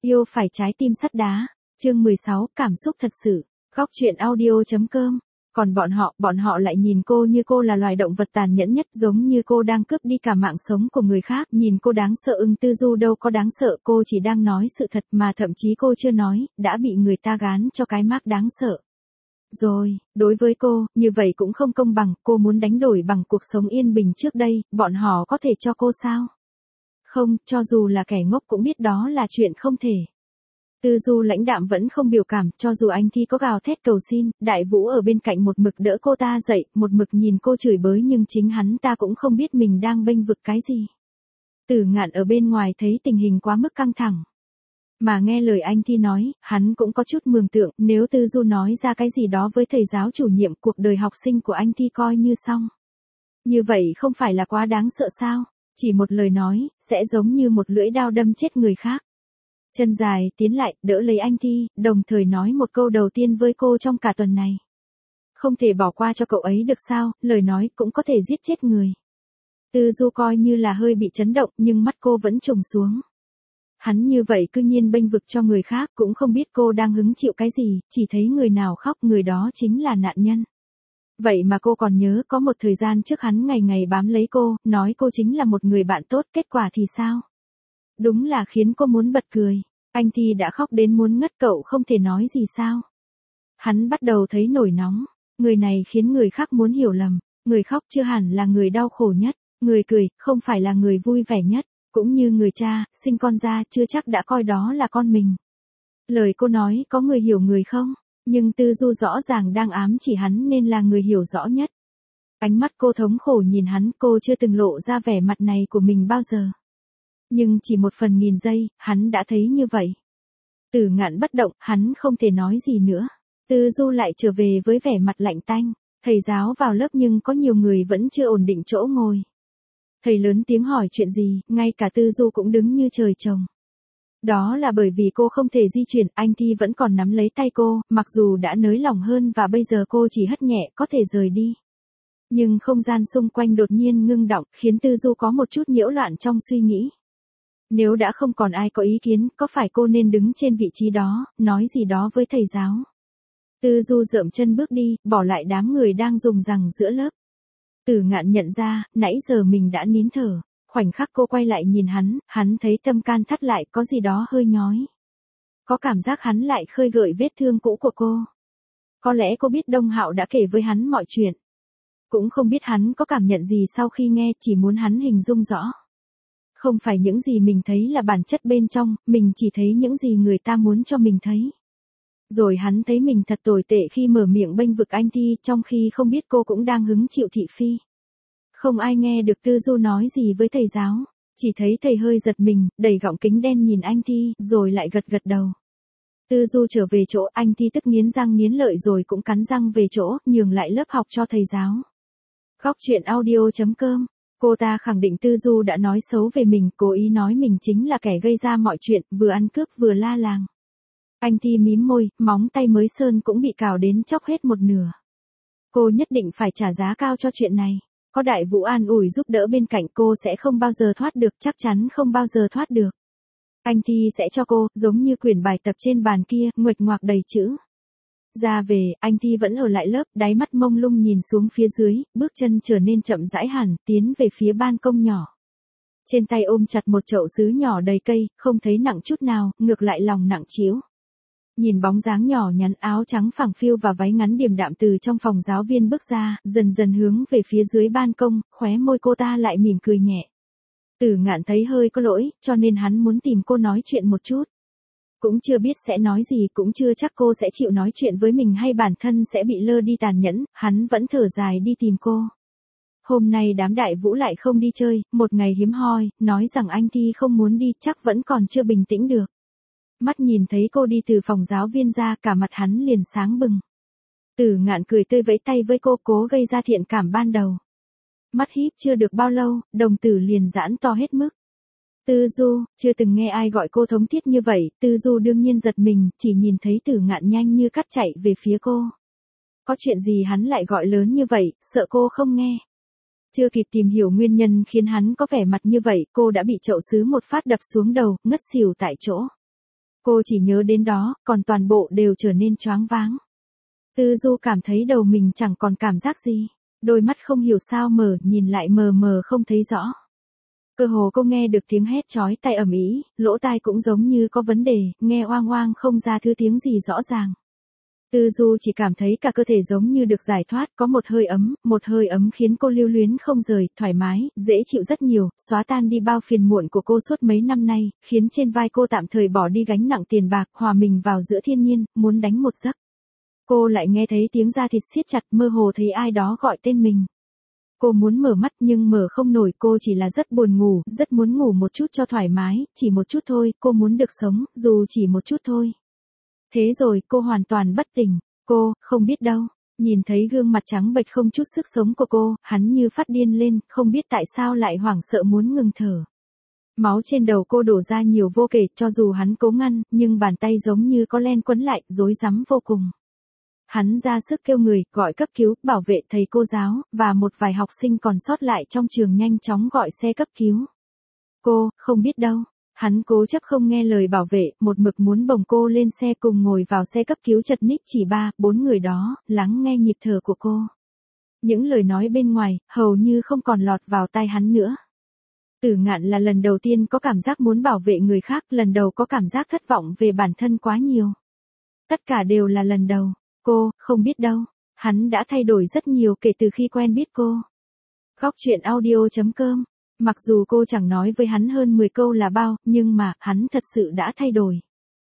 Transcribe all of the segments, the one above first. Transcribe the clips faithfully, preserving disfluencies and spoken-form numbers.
Yêu phải trái tim sắt đá. Chương mười sáu, cảm xúc thật sự. Góc truyện audio.com. Còn bọn họ, bọn họ lại nhìn cô như cô là loài động vật tàn nhẫn nhất, giống như cô đang cướp đi cả mạng sống của người khác. Nhìn cô đáng sợ ưng Tư Du đâu có đáng sợ, cô chỉ đang nói sự thật mà thậm chí cô chưa nói, đã bị người ta gán cho cái mác đáng sợ. Rồi, đối với cô, như vậy cũng không công bằng, cô muốn đánh đổi bằng cuộc sống yên bình trước đây, bọn họ có thể cho cô sao? Không, cho dù là kẻ ngốc cũng biết đó là chuyện không thể. Tư Du lãnh đạm vẫn không biểu cảm, cho dù anh Thi có gào thét cầu xin, Đại Vũ ở bên cạnh một mực đỡ cô ta dậy, một mực nhìn cô chửi bới nhưng chính hắn ta cũng không biết mình đang bênh vực cái gì. Tử Ngạn ở bên ngoài thấy tình hình quá mức căng thẳng. Mà nghe lời anh Thi nói, hắn cũng có chút mường tượng, nếu Tư Du nói ra cái gì đó với thầy giáo chủ nhiệm, cuộc đời học sinh của anh Thi coi như xong. Như vậy không phải là quá đáng sợ sao? Chỉ một lời nói, sẽ giống như một lưỡi dao đâm chết người khác. Chân dài, tiến lại, đỡ lấy anh Thi, đồng thời nói một câu đầu tiên với cô trong cả tuần này. Không thể bỏ qua cho cậu ấy được sao, lời nói cũng có thể giết chết người. Tư Du coi như là hơi bị chấn động, nhưng mắt cô vẫn trùng xuống. Hắn như vậy cứ nhiên bênh vực cho người khác, cũng không biết cô đang hứng chịu cái gì, chỉ thấy người nào khóc người đó chính là nạn nhân. Vậy mà cô còn nhớ có một thời gian trước hắn ngày ngày bám lấy cô, nói cô chính là một người bạn tốt, kết quả thì sao? Đúng là khiến cô muốn bật cười. Anh Thi đã khóc đến muốn ngất, cậu không thể nói gì sao? Hắn bắt đầu thấy nổi nóng. Người này khiến người khác muốn hiểu lầm. Người khóc chưa hẳn là người đau khổ nhất. Người cười, không phải là người vui vẻ nhất. Cũng như người cha, sinh con ra chưa chắc đã coi đó là con mình. Lời cô nói có người hiểu người không? Nhưng Tư Du rõ ràng đang ám chỉ hắn nên là người hiểu rõ nhất. Ánh mắt cô thống khổ nhìn hắn, cô chưa từng lộ ra vẻ mặt này của mình bao giờ. Nhưng chỉ một phần nghìn giây, hắn đã thấy như vậy. Tử Ngạn bất động, hắn không thể nói gì nữa. Tư Du lại trở về với vẻ mặt lạnh tanh. Thầy giáo vào lớp nhưng có nhiều người vẫn chưa ổn định chỗ ngồi. Thầy lớn tiếng hỏi chuyện gì, ngay cả Tư Du cũng đứng như trời trồng. Đó là bởi vì cô không thể di chuyển, anh Thi vẫn còn nắm lấy tay cô, mặc dù đã nới lỏng hơn và bây giờ cô chỉ hất nhẹ có thể rời đi. Nhưng không gian xung quanh đột nhiên ngưng đọng, khiến Tư Du có một chút nhiễu loạn trong suy nghĩ. Nếu đã không còn ai có ý kiến, có phải cô nên đứng trên vị trí đó, nói gì đó với thầy giáo? Tư Du dợm chân bước đi, bỏ lại đám người đang dùng rằng giữa lớp. Tử Ngạn nhận ra, nãy giờ mình đã nín thở. Khoảnh khắc cô quay lại nhìn hắn, hắn thấy tâm can thắt lại, có gì đó hơi nhói. Có cảm giác hắn lại khơi gợi vết thương cũ của cô. Có lẽ cô biết Đông Hạo đã kể với hắn mọi chuyện. Cũng không biết hắn có cảm nhận gì sau khi nghe, chỉ muốn hắn hình dung rõ. Không phải những gì mình thấy là bản chất bên trong, mình chỉ thấy những gì người ta muốn cho mình thấy. Rồi hắn thấy mình thật tồi tệ khi mở miệng bênh vực anh Thi, trong khi không biết cô cũng đang hứng chịu thị phi. Không ai nghe được Tư Du nói gì với thầy giáo, chỉ thấy thầy hơi giật mình, đẩy gọng kính đen nhìn anh Thi, rồi lại gật gật đầu. Tư Du trở về chỗ, anh Thi tức nghiến răng nghiến lợi rồi cũng cắn răng về chỗ, nhường lại lớp học cho thầy giáo. Góc truyện audio.com. Cô ta khẳng định Tư Du đã nói xấu về mình, cố ý nói mình chính là kẻ gây ra mọi chuyện, vừa ăn cướp vừa la làng. Anh Thi mím môi, móng tay mới sơn cũng bị cào đến chóc hết một nửa. Cô nhất định phải trả giá cao cho chuyện này. Có Đại Vũ an ủi giúp đỡ bên cạnh cô sẽ không bao giờ thoát được, chắc chắn không bao giờ thoát được. Anh Thi sẽ cho cô, giống như quyển bài tập trên bàn kia, nguệch ngoạc đầy chữ. Ra về, anh Thi vẫn ở lại lớp, đáy mắt mông lung nhìn xuống phía dưới, bước chân trở nên chậm rãi hẳn, tiến về phía ban công nhỏ. Trên tay ôm chặt một chậu sứ nhỏ đầy cây, không thấy nặng chút nào, ngược lại lòng nặng trĩu. Nhìn bóng dáng nhỏ nhắn áo trắng phẳng phiu và váy ngắn điềm đạm từ trong phòng giáo viên bước ra, dần dần hướng về phía dưới ban công, khóe môi cô ta lại mỉm cười nhẹ. Tử Ngạn thấy hơi có lỗi, cho nên hắn muốn tìm cô nói chuyện một chút. Cũng chưa biết sẽ nói gì, cũng chưa chắc cô sẽ chịu nói chuyện với mình hay bản thân sẽ bị lơ đi tàn nhẫn, hắn vẫn thở dài đi tìm cô. Hôm nay đám Đại Vũ lại không đi chơi, một ngày hiếm hoi, nói rằng anh Thi không muốn đi, chắc vẫn còn chưa bình tĩnh được. Mắt nhìn thấy cô đi từ phòng giáo viên ra, cả mặt hắn liền sáng bừng. Tử Ngạn cười tươi vẫy tay với cô, cố gây ra thiện cảm ban đầu. Mắt híp chưa được bao lâu, đồng tử liền giãn to hết mức. Tư Du, chưa từng nghe ai gọi cô thống thiết như vậy, Tư Du đương nhiên giật mình, chỉ nhìn thấy Tử Ngạn nhanh như cắt chạy về phía cô. Có chuyện gì hắn lại gọi lớn như vậy, sợ cô không nghe. Chưa kịp tìm hiểu nguyên nhân khiến hắn có vẻ mặt như vậy, cô đã bị chậu sứ một phát đập xuống đầu, ngất xỉu tại chỗ. Cô chỉ nhớ đến đó, còn toàn bộ đều trở nên choáng váng. Tư Du cảm thấy đầu mình chẳng còn cảm giác gì. Đôi mắt không hiểu sao mở, nhìn lại mờ mờ không thấy rõ. Cơ hồ cô nghe được tiếng hét chói tai ầm ĩ, lỗ tai cũng giống như có vấn đề, nghe oang oang không ra thứ tiếng gì rõ ràng. Tư Du chỉ cảm thấy cả cơ thể giống như được giải thoát, có một hơi ấm, một hơi ấm khiến cô lưu luyến không rời, thoải mái, dễ chịu rất nhiều, xóa tan đi bao phiền muộn của cô suốt mấy năm nay, khiến trên vai cô tạm thời bỏ đi gánh nặng tiền bạc, hòa mình vào giữa thiên nhiên, muốn đánh một giấc. Cô lại nghe thấy tiếng da thịt siết chặt, mơ hồ thấy ai đó gọi tên mình. Cô muốn mở mắt nhưng mở không nổi, cô chỉ là rất buồn ngủ, rất muốn ngủ một chút cho thoải mái, chỉ một chút thôi, cô muốn được sống, dù chỉ một chút thôi. Thế rồi, cô hoàn toàn bất tỉnh, cô, không biết đâu, nhìn thấy gương mặt trắng bệch không chút sức sống của cô, hắn như phát điên lên, không biết tại sao lại hoảng sợ muốn ngừng thở. Máu trên đầu cô đổ ra nhiều vô kể, cho dù hắn cố ngăn, nhưng bàn tay giống như có len quấn lại, rối rắm vô cùng. Hắn ra sức kêu người, gọi cấp cứu, bảo vệ, thầy cô giáo, và một vài học sinh còn sót lại trong trường nhanh chóng gọi xe cấp cứu. Cô, không biết đâu. Hắn cố chấp không nghe lời bảo vệ, một mực muốn bồng cô lên xe cùng ngồi vào xe cấp cứu chật ních chỉ ba, bốn người đó, lắng nghe nhịp thở của cô. Những lời nói bên ngoài, hầu như không còn lọt vào tai hắn nữa. Tử Ngạn là lần đầu tiên có cảm giác muốn bảo vệ người khác, lần đầu có cảm giác thất vọng về bản thân quá nhiều. Tất cả đều là lần đầu. Cô, không biết đâu. Hắn đã thay đổi rất nhiều kể từ khi quen biết cô. Góc truyện audio chấm com. Mặc dù cô chẳng nói với hắn hơn mười câu là bao, nhưng mà, hắn thật sự đã thay đổi.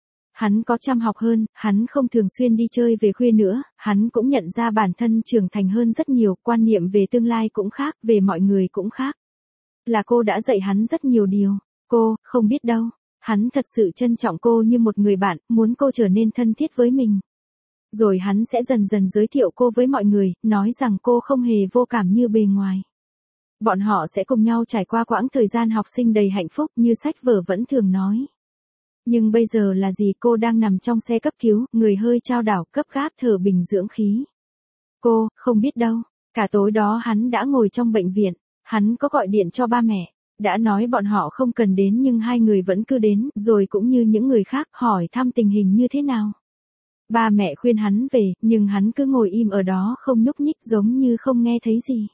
Hắn có chăm học hơn, hắn không thường xuyên đi chơi về khuya nữa, hắn cũng nhận ra bản thân trưởng thành hơn rất nhiều, quan niệm về tương lai cũng khác, về mọi người cũng khác. Là cô đã dạy hắn rất nhiều điều. Cô, không biết đâu. Hắn thật sự trân trọng cô như một người bạn, muốn cô trở nên thân thiết với mình. Rồi hắn sẽ dần dần giới thiệu cô với mọi người, nói rằng cô không hề vô cảm như bề ngoài. Bọn họ sẽ cùng nhau trải qua quãng thời gian học sinh đầy hạnh phúc như sách vở vẫn thường nói. Nhưng bây giờ là gì? Cô đang nằm trong xe cấp cứu, người hơi chao đảo, gấp gáp thở bình dưỡng khí. Cô, không biết đâu. Cả tối đó hắn đã ngồi trong bệnh viện. Hắn có gọi điện cho ba mẹ. Đã nói bọn họ không cần đến nhưng hai người vẫn cứ đến, rồi cũng như những người khác hỏi thăm tình hình như thế nào. Ba mẹ khuyên hắn về, nhưng hắn cứ ngồi im ở đó không nhúc nhích giống như không nghe thấy gì.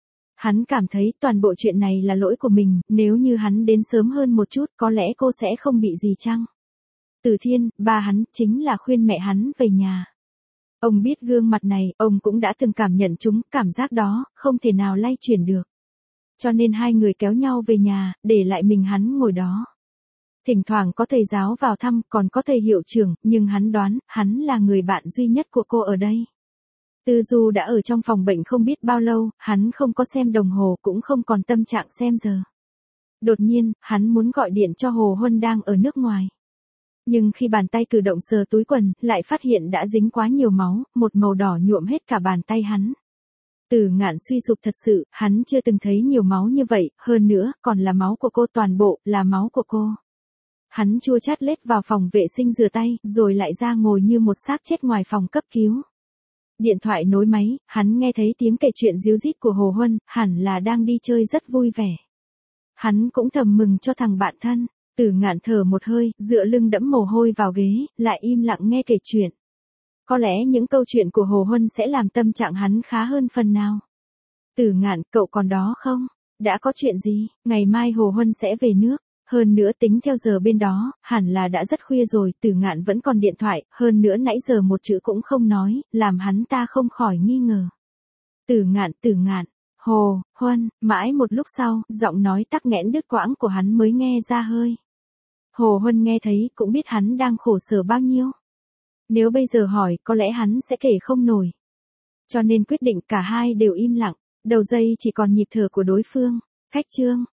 Hắn cảm thấy toàn bộ chuyện này là lỗi của mình, nếu như hắn đến sớm hơn một chút có lẽ cô sẽ không bị gì chăng? Từ Thiên, ba hắn, chính là khuyên mẹ hắn về nhà. Ông biết gương mặt này, ông cũng đã từng cảm nhận chúng, cảm giác đó, không thể nào lay chuyển được. Cho nên hai người kéo nhau về nhà, để lại mình hắn ngồi đó. Thỉnh thoảng có thầy giáo vào thăm, còn có thầy hiệu trưởng, nhưng hắn đoán, hắn là người bạn duy nhất của cô ở đây. Tư Du đã ở trong phòng bệnh không biết bao lâu, hắn không có xem đồng hồ cũng không còn tâm trạng xem giờ. Đột nhiên, hắn muốn gọi điện cho Hồ Huân đang ở nước ngoài. Nhưng khi bàn tay cử động sờ túi quần, lại phát hiện đã dính quá nhiều máu, một màu đỏ nhuộm hết cả bàn tay hắn. Tử Ngạn suy sụp thật sự, hắn chưa từng thấy nhiều máu như vậy, hơn nữa, còn là máu của cô, toàn bộ, là máu của cô. Hắn chua chát lết vào phòng vệ sinh rửa tay, rồi lại ra ngồi như một xác chết ngoài phòng cấp cứu. Điện thoại nối máy, hắn nghe thấy tiếng kể chuyện ríu rít của Hồ Huân, hẳn là đang đi chơi rất vui vẻ. Hắn cũng thầm mừng cho thằng bạn thân. Tử Ngạn thở một hơi, dựa lưng đẫm mồ hôi vào ghế, lại im lặng nghe kể chuyện. Có lẽ những câu chuyện của Hồ Huân sẽ làm tâm trạng hắn khá hơn phần nào. Tử Ngạn, cậu còn đó không? Đã có chuyện gì? Ngày mai Hồ Huân sẽ về nước. Hơn nữa tính theo giờ bên đó, hẳn là đã rất khuya rồi, Tử Ngạn vẫn còn điện thoại, hơn nữa nãy giờ một chữ cũng không nói, làm hắn ta không khỏi nghi ngờ. Tử Ngạn, Tử Ngạn, Hồ, Huân, mãi một lúc sau, giọng nói tắc nghẽn đứt quãng của hắn mới nghe ra hơi. Hồ Huân nghe thấy, cũng biết hắn đang khổ sở bao nhiêu. Nếu bây giờ hỏi, có lẽ hắn sẽ kể không nổi. Cho nên quyết định cả hai đều im lặng, đầu dây chỉ còn nhịp thở của đối phương. Khách chương.